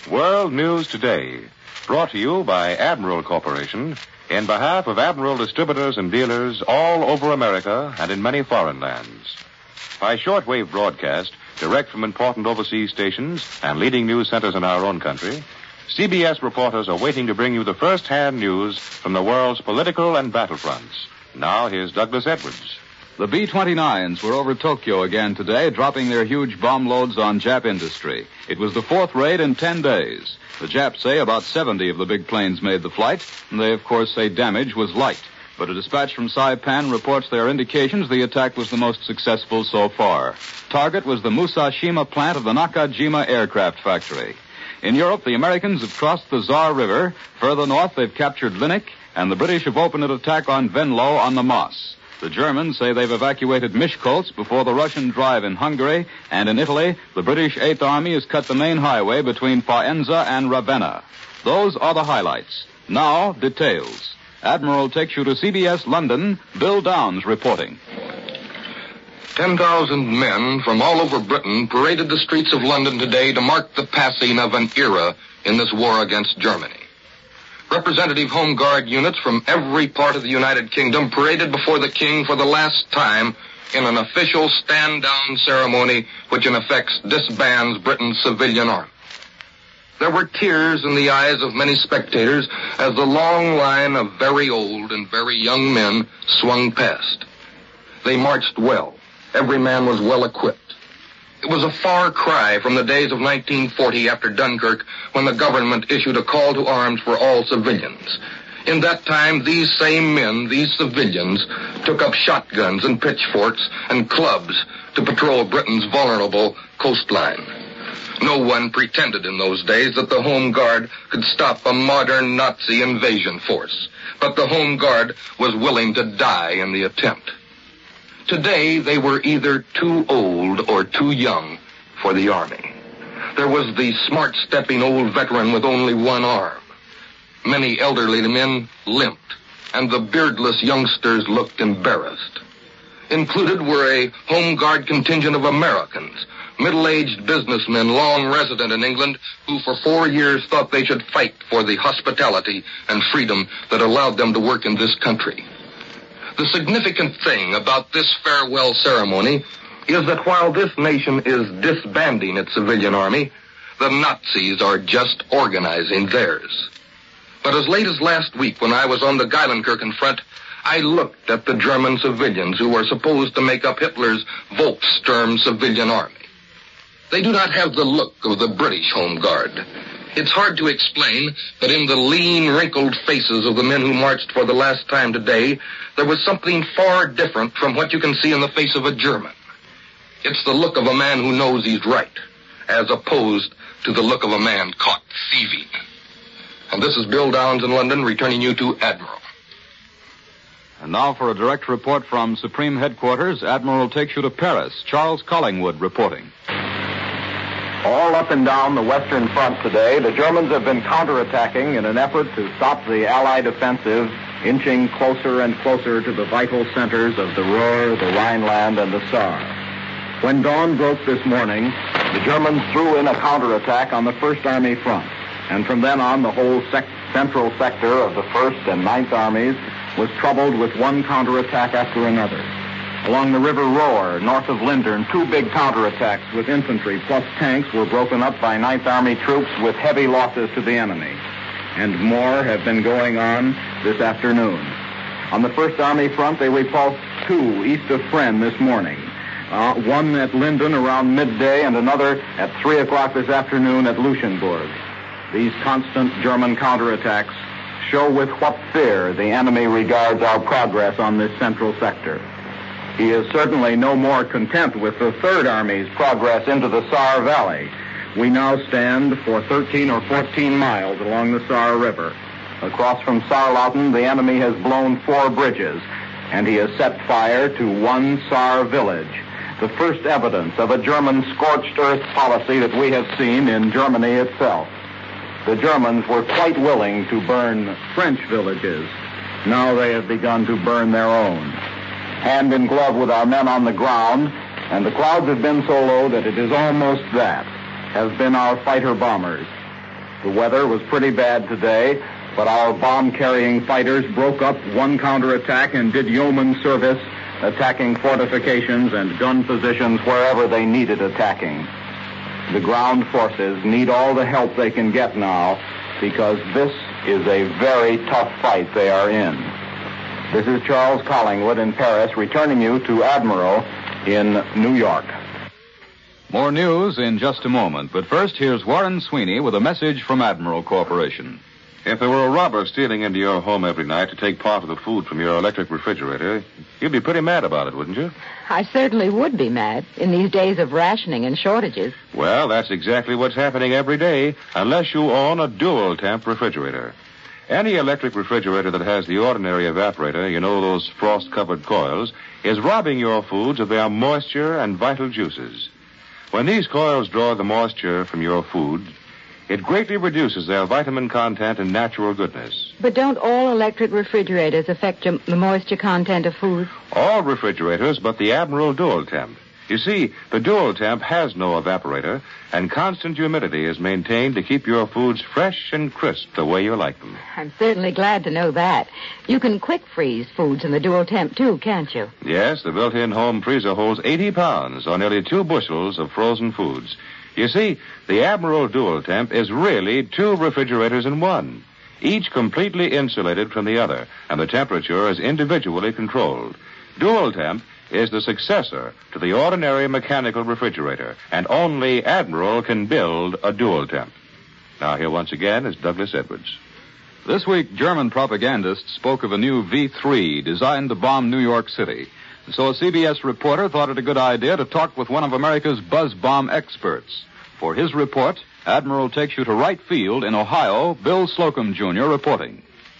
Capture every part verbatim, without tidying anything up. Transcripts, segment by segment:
World News Today, brought to you by Admiral Corporation in behalf of Admiral distributors and dealers all over America and in many foreign lands. By shortwave broadcast, direct from important overseas stations and leading news centers in our own country, C B S reporters are waiting to bring you the first-hand news from the world's political and battlefronts. Now, here's Douglas Edwards. The B twenty-nines were over Tokyo again today, dropping their huge bomb loads on Jap industry. It was the fourth raid in ten days. The Japs say about seventy of the big planes made the flight, and they, of course, say damage was light. But a dispatch from Saipan reports there are indications the attack was the most successful so far. Target was the Musashima plant of the Nakajima aircraft factory. In Europe, the Americans have crossed the Tsar River. Further north, they've captured Linnik, and the British have opened an attack on Venlo on the Moss. The Germans say they've evacuated Miskolc before the Russian drive in Hungary, and in Italy, the British Eighth Army has cut the main highway between Faenza and Ravenna. Those are the highlights. Now, details. Admiral takes you to C B S London. Bill Downs reporting. Ten thousand men from all over Britain paraded the streets of London today to mark the passing of an era in this war against Germany. Representative Home Guard units from every part of the United Kingdom paraded before the King for the last time in an official stand-down ceremony which in effect disbands Britain's civilian army. There were tears in the eyes of many spectators as the long line of very old and very young men swung past. They marched well. Every man was well equipped. It was a far cry from the days of nineteen forty after Dunkirk, when the government issued a call to arms for all civilians. In that time, these same men, these civilians, took up shotguns and pitchforks and clubs to patrol Britain's vulnerable coastline. No one pretended in those days that the Home Guard could stop a modern Nazi invasion force, but the Home Guard was willing to die in the attempt. Today, they were either too old or too young for the Army. There was the smart-stepping old veteran with only one arm. Many elderly men limped, and the beardless youngsters looked embarrassed. Included were a Home Guard contingent of Americans, middle-aged businessmen long resident in England, who for four years thought they should fight for the hospitality and freedom that allowed them to work in this country. The significant thing about this farewell ceremony is that while this nation is disbanding its civilian army, the Nazis are just organizing theirs. But as late as last week, when I was on the Geilenkirchen front, I looked at the German civilians who were supposed to make up Hitler's Volkssturm civilian army. They do not have the look of the British Home Guard. It's hard to explain, but in the lean, wrinkled faces of the men who marched for the last time today, there was something far different from what you can see in the face of a German. It's the look of a man who knows he's right, as opposed to the look of a man caught thieving. And this is Bill Downs in London, returning you to Admiral. And now for a direct report from Supreme Headquarters, Admiral takes you to Paris. Charles Collingwood reporting. All up and down the Western Front today, the Germans have been counterattacking in an effort to stop the Allied offensive, inching closer and closer to the vital centers of the Ruhr, the Rhineland, and the Saar. When dawn broke this morning, the Germans threw in a counterattack on the First Army front, and from then on, the whole sec- central sector of the First and Ninth Armies was troubled with one counterattack after another. Along the River Roer, north of Lindern, two big counterattacks with infantry plus tanks were broken up by Ninth Army troops with heavy losses to the enemy. And more have been going on this afternoon. On the First Army front, they repulsed two east of Fresnes this morning. Uh, one at Linden around midday and another at three o'clock this afternoon at Luchenburg. These constant German counterattacks show with what fear the enemy regards our progress on this central sector. He is certainly no more content with the Third Army's progress into the Saar Valley. We now stand for thirteen or fourteen miles along the Saar River. Across from Saarlauten, the enemy has blown four bridges, and he has set fire to one Saar village, the first evidence of a German scorched earth policy that we have seen in Germany itself. The Germans were quite willing to burn French villages. Now they have begun to burn their own. Hand in glove with our men on the ground, and the clouds have been so low that it is almost that, have been our fighter bombers. The weather was pretty bad today, but our bomb-carrying fighters broke up one counterattack and did yeoman service, attacking fortifications and gun positions wherever they needed attacking. The ground forces need all the help they can get now because this is a very tough fight they are in. This is Charles Collingwood in Paris, returning you to Admiral in New York. More news in just a moment, but first here's Warren Sweeney with a message from Admiral Corporation. If there were a robber stealing into your home every night to take part of the food from your electric refrigerator, you'd be pretty mad about it, wouldn't you? I certainly would be mad in these days of rationing and shortages. Well, that's exactly what's happening every day, unless you own a dual-temp refrigerator. Any electric refrigerator that has the ordinary evaporator, you know, those frost-covered coils, is robbing your foods of their moisture and vital juices. When these coils draw the moisture from your food, it greatly reduces their vitamin content and natural goodness. But don't all electric refrigerators affect your, the moisture content of food? All refrigerators but the Admiral Dual Temp. You see, the Dual Temp has no evaporator, and constant humidity is maintained to keep your foods fresh and crisp the way you like them. I'm certainly glad to know that. You can quick freeze foods in the Dual Temp, too, can't you? Yes, the built-in home freezer holds eighty pounds or nearly two bushels of frozen foods. You see, the Admiral Dual Temp is really two refrigerators in one, each completely insulated from the other, and the temperature is individually controlled. Dual Temp is the successor to the ordinary mechanical refrigerator, and only Admiral can build a Dual Temp. Now, here once again is Douglas Edwards. This week, German propagandists spoke of a new V three designed to bomb New York City. So a C B S reporter thought it a good idea to talk with one of America's buzz bomb experts. For his report, Admiral takes you to Wright Field in Ohio. Bill Slocum, Junior reporting.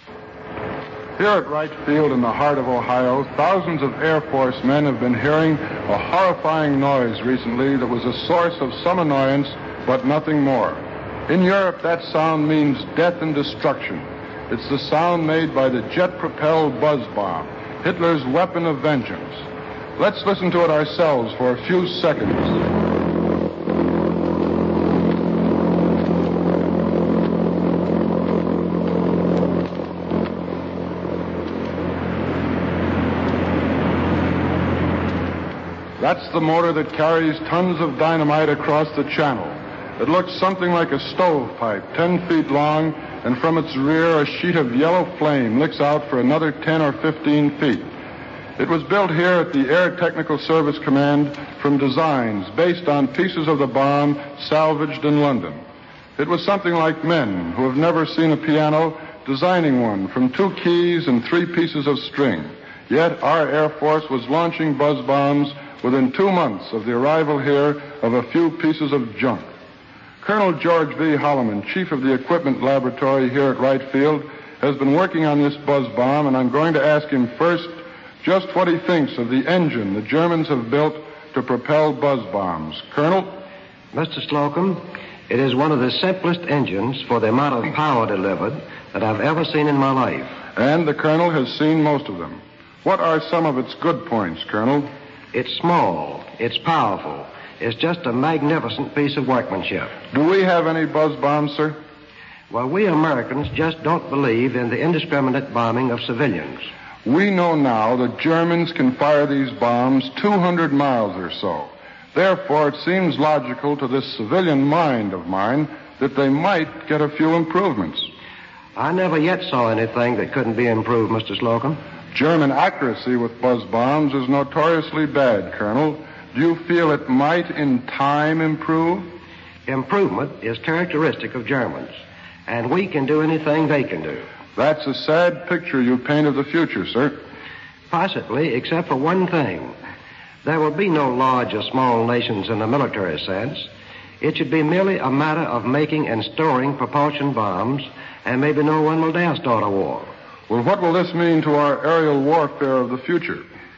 Here at Wright Field in the heart of Ohio, thousands of Air Force men have been hearing a horrifying noise recently that was a source of some annoyance, but nothing more. In Europe, that sound means death and destruction. It's the sound made by the jet-propelled buzz bomb, Hitler's weapon of vengeance. Let's listen to it ourselves for a few seconds. That's the motor that carries tons of dynamite across the channel. It looks something like a stovepipe, ten feet long, and from its rear a sheet of yellow flame licks out for another ten or fifteen feet. It was built here at the Air Technical Service Command from designs based on pieces of the bomb salvaged in London. It was something like men who have never seen a piano designing one from two keys and three pieces of string. Yet our Air Force was launching buzz bombs within two months of the arrival here of a few pieces of junk. Colonel George V. Holloman, chief of the equipment laboratory here at Wright Field, has been working on this buzz bomb, and I'm going to ask him first just what he thinks of the engine the Germans have built to propel buzz bombs. Colonel? Mister Slocum, it is one of the simplest engines for the amount of power delivered that I've ever seen in my life. And the Colonel has seen most of them. What are some of its good points, Colonel? It's small. It's powerful. It's just a magnificent piece of workmanship. Do we have any buzz bombs, sir? Well, we Americans just don't believe in the indiscriminate bombing of civilians. We know now the Germans can fire these bombs two hundred miles or so. Therefore, it seems logical to this civilian mind of mine that they might get a few improvements. I never yet saw anything that couldn't be improved, Mister Slocum. German accuracy with buzz bombs is notoriously bad, Colonel. Do you feel it might in time improve? Improvement is characteristic of Germans, and we can do anything they can do. That's a sad picture you paint of the future, sir. Possibly, except for one thing. There will be no large or small nations in the military sense. It should be merely a matter of making and storing propulsion bombs, and maybe no one will dare start a war. Well, what will this mean to our aerial warfare of the future?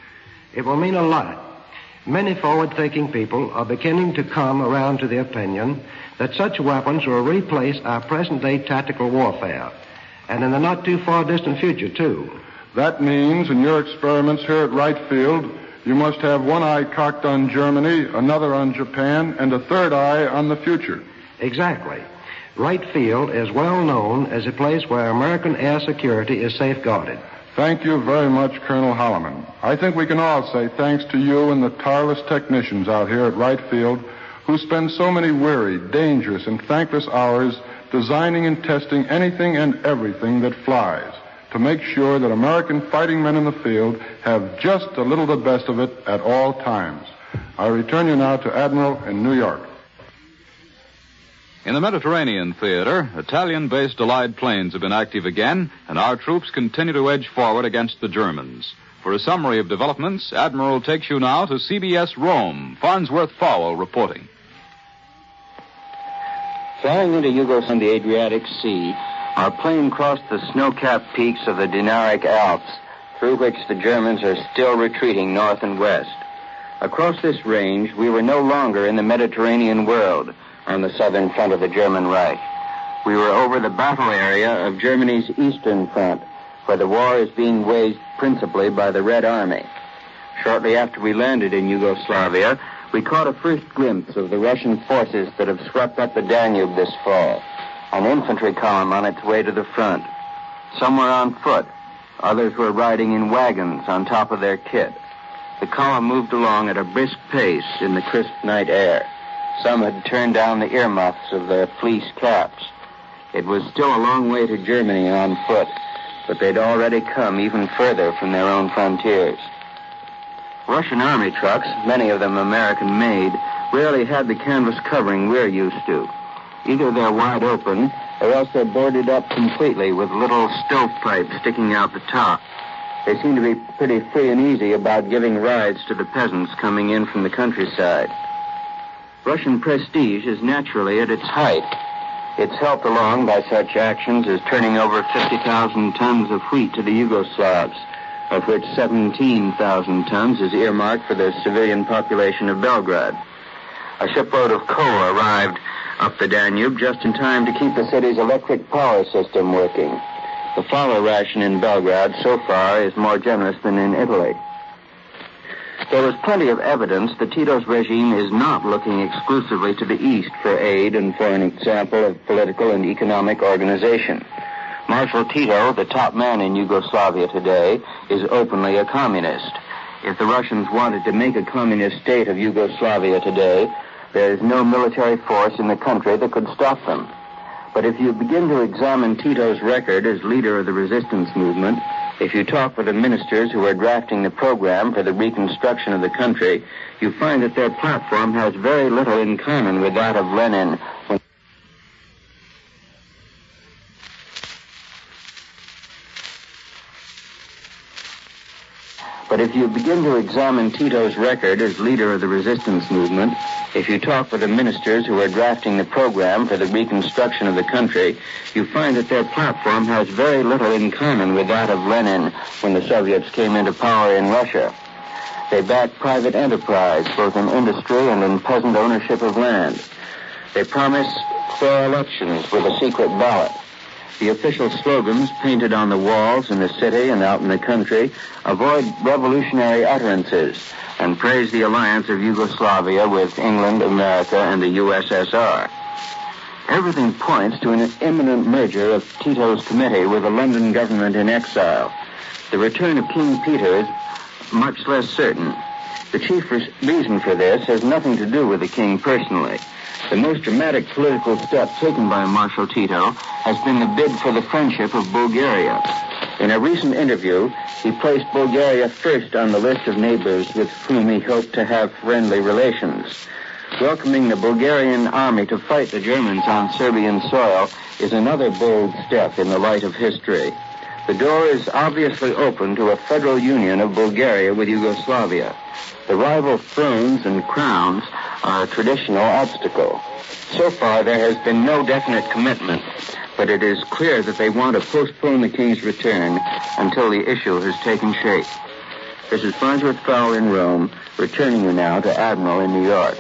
It will mean a lot. Many forward-thinking people are beginning to come around to the opinion that such weapons will replace our present-day tactical warfare, and in the not-too-far-distant future, too. That means, in your experiments here at Wright Field, you must have one eye cocked on Germany, another on Japan, and a third eye on the future. Exactly. Wright Field is well known as a place where American air security is safeguarded. Thank you very much, Colonel Holloman. I think we can all say thanks to you and the tireless technicians out here at Wright Field who spend so many weary, dangerous, and thankless hours designing and testing anything and everything that flies to make sure that American fighting men in the field have just a little the best of it at all times. I return you now to Admiral in New York. In the Mediterranean theater, Italian-based Allied planes have been active again, and our troops continue to edge forward against the Germans. For a summary of developments, Admiral takes you now to C B S Rome. Farnsworth Fowle reporting. Flying into Yugoslavia on the Adriatic Sea, our plane crossed the snow-capped peaks of the Dinaric Alps, through which the Germans are still retreating north and west. Across this range, we were no longer in the Mediterranean world, on the southern front of the German Reich. We were over the battle area of Germany's eastern front, where the war is being waged principally by the Red Army. Shortly after we landed in Yugoslavia, we caught a first glimpse of the Russian forces that have swept up the Danube this fall, an infantry column on its way to the front. Some were on foot, others were riding in wagons on top of their kit. The column moved along at a brisk pace in the crisp night air. Some had turned down the earmuffs of their fleece caps. It was still a long way to Germany on foot, but they'd already come even further from their own frontiers. Russian army trucks, many of them American-made, rarely had the canvas covering we're used to. Either they're wide open, or else they're boarded up completely with little stovepipes sticking out the top. They seem to be pretty free and easy about giving rides to the peasants coming in from the countryside. Russian prestige is naturally at its height. It's helped along by such actions as turning over fifty thousand tons of wheat to the Yugoslavs, of which seventeen thousand tons is earmarked for the civilian population of Belgrade. A shipload of coal arrived up the Danube just in time to keep the city's electric power system working. The flour ration in Belgrade so far is more generous than in Italy. There is plenty of evidence that Tito's regime is not looking exclusively to the east for aid and for an example of political and economic organization. Marshal Tito, the top man in Yugoslavia today, is openly a communist. If the Russians wanted to make a communist state of Yugoslavia today, there is no military force in the country that could stop them. But if you begin to examine Tito's record as leader of the resistance movement, if you talk with the ministers who are drafting the program for the reconstruction of the country, you find that their platform has very little in common with that of Lenin. But if you begin to examine Tito's record as leader of the resistance movement, if you talk with the ministers who are drafting the program for the reconstruction of the country, you find that their platform has very little in common with that of Lenin when the Soviets came into power in Russia. They backed private enterprise, both in industry and in peasant ownership of land. They promise fair elections with a secret ballot. The official slogans painted on the walls in the city and out in the country avoid revolutionary utterances and praise the alliance of Yugoslavia with England, America, and the U S S R. Everything points to an imminent merger of Tito's committee with the London government in exile. The return of King Peter is much less certain. The chief reason for this has nothing to do with the king personally. The most dramatic political step taken by Marshal Tito has been the bid for the friendship of Bulgaria. In a recent interview, he placed Bulgaria first on the list of neighbors with whom he hoped to have friendly relations. Welcoming the Bulgarian army to fight the Germans on Serbian soil is another bold step in the light of history. The door is obviously open to a federal union of Bulgaria with Yugoslavia. The rival thrones and crowns are a traditional obstacle. So far, there has been no definite commitment, but it is clear that they want to postpone the king's return until the issue has taken shape. This is Farnsworth Fowle in Rome, returning you now to Admiral in New York.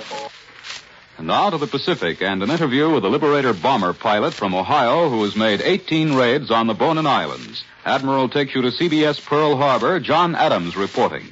And now to the Pacific and an interview with a Liberator bomber pilot from Ohio who has made eighteen raids on the Bonin Islands. Admiral takes you to C B S Pearl Harbor. John Adams reporting.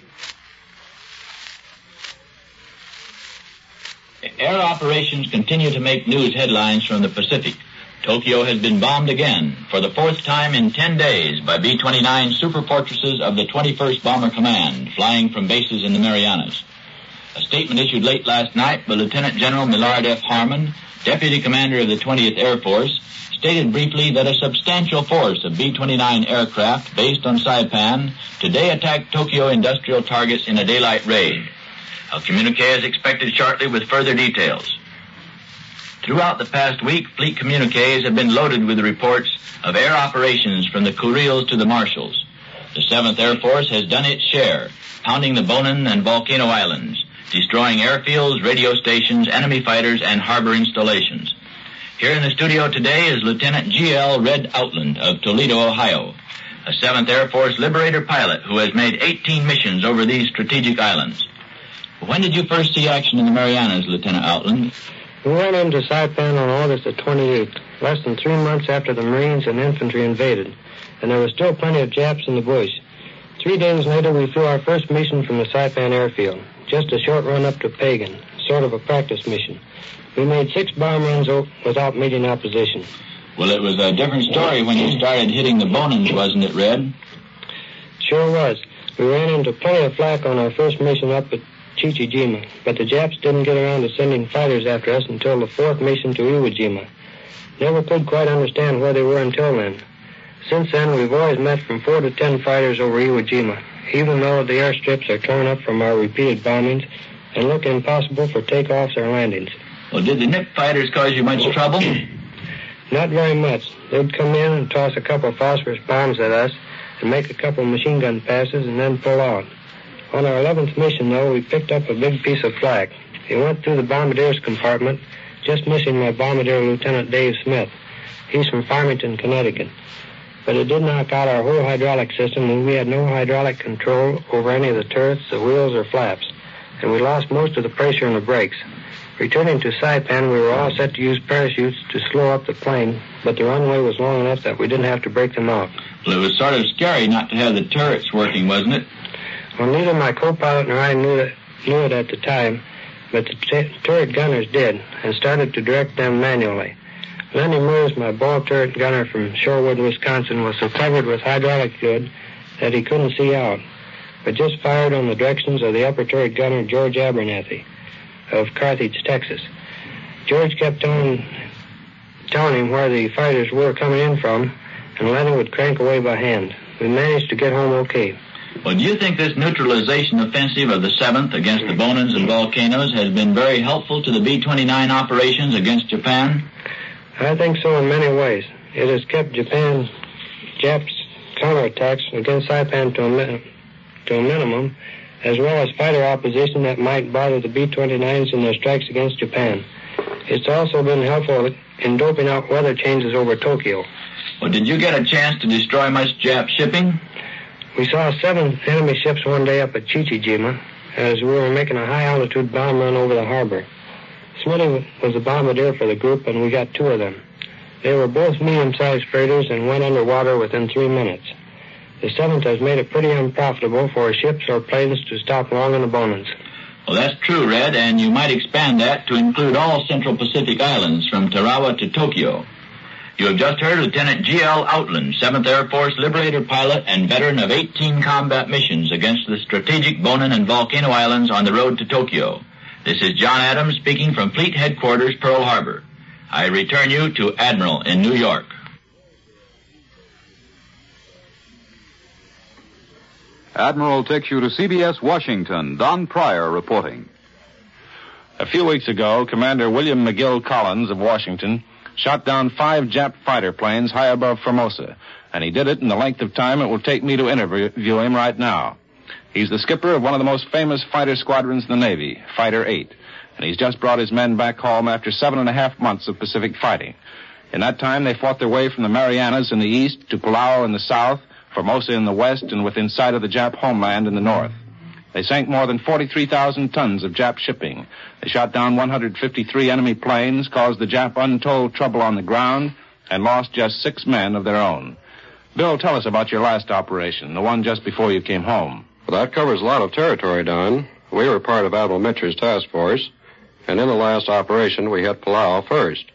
Air operations continue to make news headlines from the Pacific. Tokyo has been bombed again for the fourth time in ten days by B twenty-nine super fortresses of the twenty-first Bomber Command flying from bases in the Marianas. A statement issued late last night by Lieutenant General Millard F. Harmon, Deputy Commander of the twentieth Air Force, stated briefly that a substantial force of B twenty-nine aircraft based on Saipan today attacked Tokyo industrial targets in a daylight raid. A communique is expected shortly with further details. Throughout the past week, fleet communiques have been loaded with reports of air operations from the Kurils to the Marshalls. The seventh Air Force has done its share, pounding the Bonin and Volcano Islands, destroying airfields, radio stations, enemy fighters, and harbor installations. Here in the studio today is Lieutenant G L Red Outland of Toledo, Ohio, a seventh Air Force Liberator pilot who has made eighteen missions over these strategic islands. When did you first see action in the Marianas, Lieutenant Outland? We went into Saipan on August the twenty-eighth, less than three months after the Marines and infantry invaded, and there was still plenty of Japs in the bush. Three days later, we flew our first mission from the Saipan airfield, just a short run up to Pagan, sort of a practice mission. We made six bomb runs without meeting opposition. Well, it was a different story when you started hitting the Bonins, wasn't it, Red? Sure was. We ran into plenty of flak on our first mission up at Chichijima, but the Japs didn't get around to sending fighters after us until the fourth mission to Iwo Jima. Never could quite understand where they were until then. Since then, we've always met from four to ten fighters over Iwo Jima, even though the airstrips are torn up from our repeated bombings and look impossible for takeoffs or landings. Well, did the N I P fighters cause you much trouble? Not very much. They'd come in and toss a couple of phosphorus bombs at us and make a couple of machine gun passes and then pull out. On our eleventh mission, though, we picked up a big piece of flak. It went through the bombardier's compartment, just missing my bombardier, Lieutenant Dave Smith. He's from Farmington, Connecticut. But it did knock out our whole hydraulic system, and we had no hydraulic control over any of the turrets, the wheels, or flaps. And we lost most of the pressure in the brakes. Returning to Saipan, we were all set to use parachutes to slow up the plane, but the runway was long enough that we didn't have to break them out. Well, it was sort of scary not to have the turrets working, wasn't it? Well, neither my co-pilot nor I knew it, knew it at the time, but the t- turret gunners did, and started to direct them manually. Lenny Mears, my ball turret gunner from Shorewood, Wisconsin, was so covered with hydraulic fluid that he couldn't see out, but just fired on the directions of the upper turret gunner, George Abernathy, of Carthage, Texas. George kept telling, telling him where the fighters were coming in from, and Lenny would crank away by hand. We managed to get home okay. Well, do you think this neutralization offensive of the seventh against the Bonins and Volcanoes has been very helpful to the B twenty-nine operations against Japan? I think so in many ways. It has kept Japan, Japs' counterattacks against Saipan to a, min- to a minimum, as well as fighter opposition that might bother the B twenty-nines in their strikes against Japan. It's also been helpful in doping out weather changes over Tokyo. Well, did you get a chance to destroy much Jap shipping? We saw seven enemy ships one day up at Chichijima as we were making a high-altitude bomb run over the harbor. Smitty was the bombardier for the group, and we got two of them. They were both medium-sized freighters and went underwater within three minutes. The seventh has made it pretty unprofitable for ships or planes to stop long in the Bonins. Well, that's true, Red, and you might expand that to include all Central Pacific Islands from Tarawa to Tokyo. You have just heard Lieutenant G L Outland, seventh Air Force Liberator pilot and veteran of eighteen combat missions against the strategic Bonin and Volcano Islands on the road to Tokyo. This is John Adams speaking from Fleet Headquarters, Pearl Harbor. I return you to Admiral in New York. Admiral takes you to C B S Washington. Don Pryor reporting. A few weeks ago, Commander William McGill Collins of Washington shot down five Jap fighter planes high above Formosa, and he did it in the length of time it will take me to interview him right now. He's the skipper of one of the most famous fighter squadrons in the Navy, Fighter eight, and he's just brought his men back home after seven and a half months of Pacific fighting. In that time, they fought their way from the Marianas in the east to Palau in the south, Formosa in the west, and within sight of the Jap homeland in the north. They sank more than forty-three thousand tons of Jap shipping. They shot down one hundred fifty-three enemy planes, caused the Jap untold trouble on the ground, and lost just six men of their own. Bill, tell us about your last operation, the one just before you came home. Well, that covers a lot of territory, Don. We were part of Admiral Mitcher's task force, and in the last operation, we hit Palau first.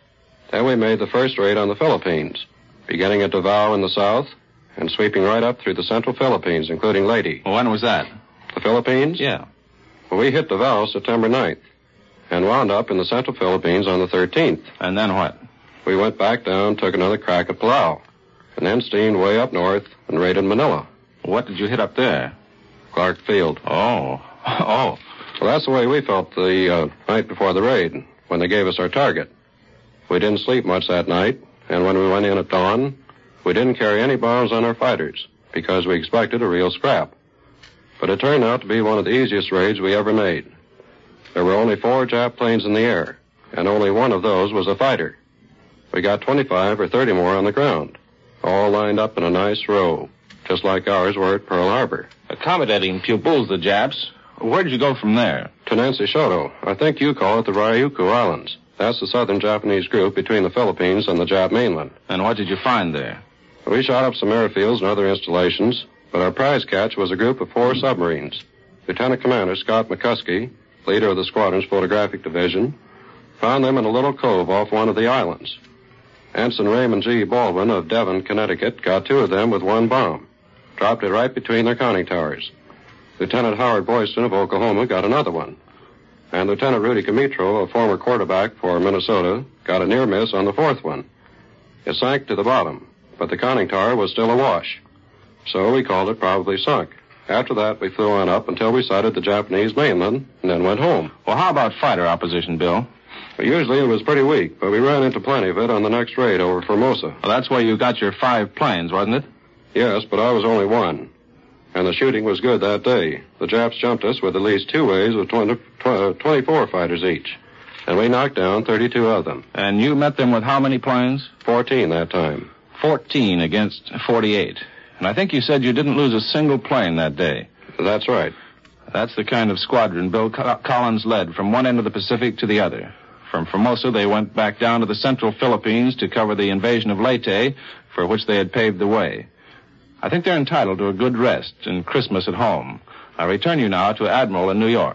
Then we made the first raid on the Philippines, beginning at Davao in the south and sweeping right up through the central Philippines, including Leyte. Well, when was that? The Philippines? Yeah. Well, we hit Davao September ninth and wound up in the central Philippines on the thirteenth. And then what? We went back down, took another crack at Palau, and then steamed way up north and raided Manila. What did you hit up there? Clark Field. Oh. Oh. Well, that's the way we felt the uh, night before the raid, when they gave us our target. We didn't sleep much that night, and when we went in at dawn, we didn't carry any bombs on our fighters, because we expected a real scrap. But it turned out to be one of the easiest raids we ever made. There were only four Jap planes in the air, and only one of those was a fighter. We got twenty-five or thirty more on the ground, all lined up in a nice row, just like ours were at Pearl Harbor. Accommodating pupils, the Japs. Where did you go from there? To Nancy Shoto. I think you call it the Ryukyu Islands. That's the southern Japanese group between the Philippines and the Jap mainland. And what did you find there? We shot up some airfields and other installations, but our prize catch was a group of four submarines. Lieutenant Commander Scott McCuskey, leader of the squadron's photographic division, found them in a little cove off one of the islands. Ensign Raymond G. Baldwin of Devon, Connecticut, got two of them with one bomb, dropped it right between their conning towers. Lieutenant Howard Boyston of Oklahoma got another one. And Lieutenant Rudy Comitro, a former quarterback for Minnesota, got a near miss on the fourth one. It sank to the bottom, but the conning tower was still awash. So we called it probably sunk. After that, we flew on up until we sighted the Japanese mainland and then went home. Well, how about fighter opposition, Bill? Well, usually it was pretty weak, but we ran into plenty of it on the next raid over Formosa. Well, that's where you got your five planes, wasn't it? Yes, but I was only one. And the shooting was good that day. The Japs jumped us with at least two waves of twenty, twenty, twenty-four fighters each. And we knocked down thirty-two of them. And you met them with how many planes? Fourteen that time. Fourteen against forty-eight. And I think you said you didn't lose a single plane that day. That's right. That's the kind of squadron Bill Collins led from one end of the Pacific to the other. From Formosa, they went back down to the central Philippines to cover the invasion of Leyte, for which they had paved the way. I think they're entitled to a good rest and Christmas at home. I return you now to Admiral in New York.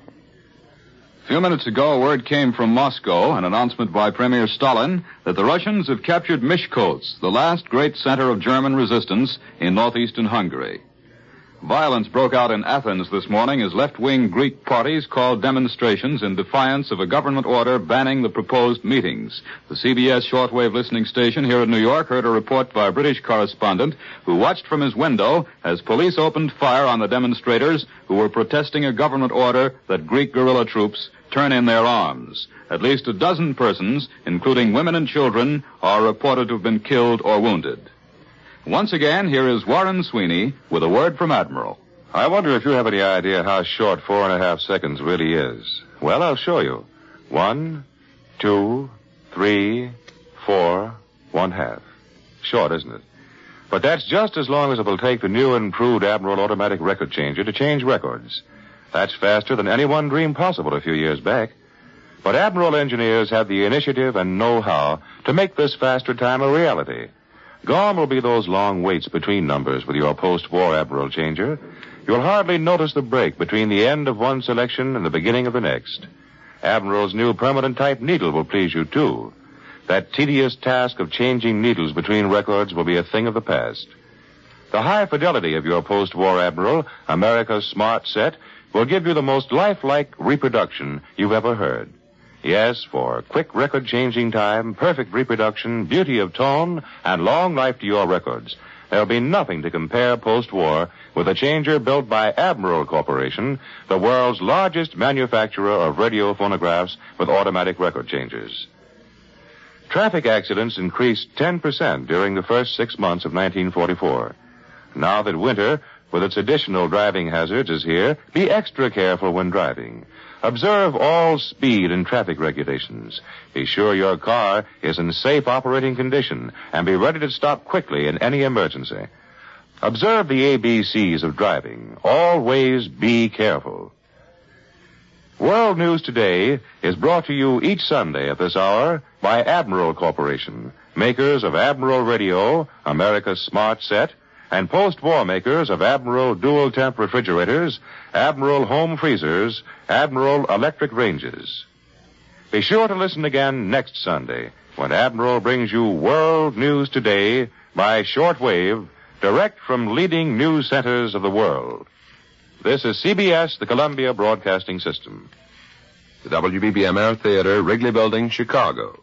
A few minutes ago, word came from Moscow, an announcement by Premier Stalin, that the Russians have captured Miskolc, the last great center of German resistance in northeastern Hungary. Violence broke out in Athens this morning as left-wing Greek parties called demonstrations in defiance of a government order banning the proposed meetings. The C B S shortwave listening station here in New York heard a report by a British correspondent who watched from his window as police opened fire on the demonstrators who were protesting a government order that Greek guerrilla troops turn in their arms. At least a dozen persons, including women and children, are reported to have been killed or wounded. Once again, here is Warren Sweeney with a word from Admiral. I wonder if you have any idea how short four and a half seconds really is. Well, I'll show you. One, two, three, four, one half. Short, isn't it? But that's just as long as it will take the new and improved Admiral automatic record changer to change records. That's faster than anyone dreamed possible a few years back. But Admiral engineers have the initiative and know-how to make this faster time a reality. Gone will be those long waits between numbers with your post-war Admiral changer. You'll hardly notice the break between the end of one selection and the beginning of the next. Admiral's new permanent type needle will please you, too. That tedious task of changing needles between records will be a thing of the past. The high fidelity of your post-war Admiral, America's Smart Set, will give you the most lifelike reproduction you've ever heard. Yes, for quick record-changing time, perfect reproduction, beauty of tone, and long life to your records, there'll be nothing to compare post-war with a changer built by Admiral Corporation, the world's largest manufacturer of radio phonographs with automatic record changers. Traffic accidents increased ten percent during the first six months of nineteen forty-four. Now that winter, with its additional driving hazards, is here, be extra careful when driving. Observe all speed and traffic regulations. Be sure your car is in safe operating condition and be ready to stop quickly in any emergency. Observe the A B Cs of driving. Always be careful. World News Today is brought to you each Sunday at this hour by Admiral Corporation, makers of Admiral Radio, America's Smart Set, and post-war makers of Admiral dual-temp refrigerators, Admiral home freezers, Admiral electric ranges. Be sure to listen again next Sunday when Admiral brings you World News Today by shortwave, direct from leading news centers of the world. This is C B S, the Columbia Broadcasting System. The W B B M Air Theater, Wrigley Building, Chicago.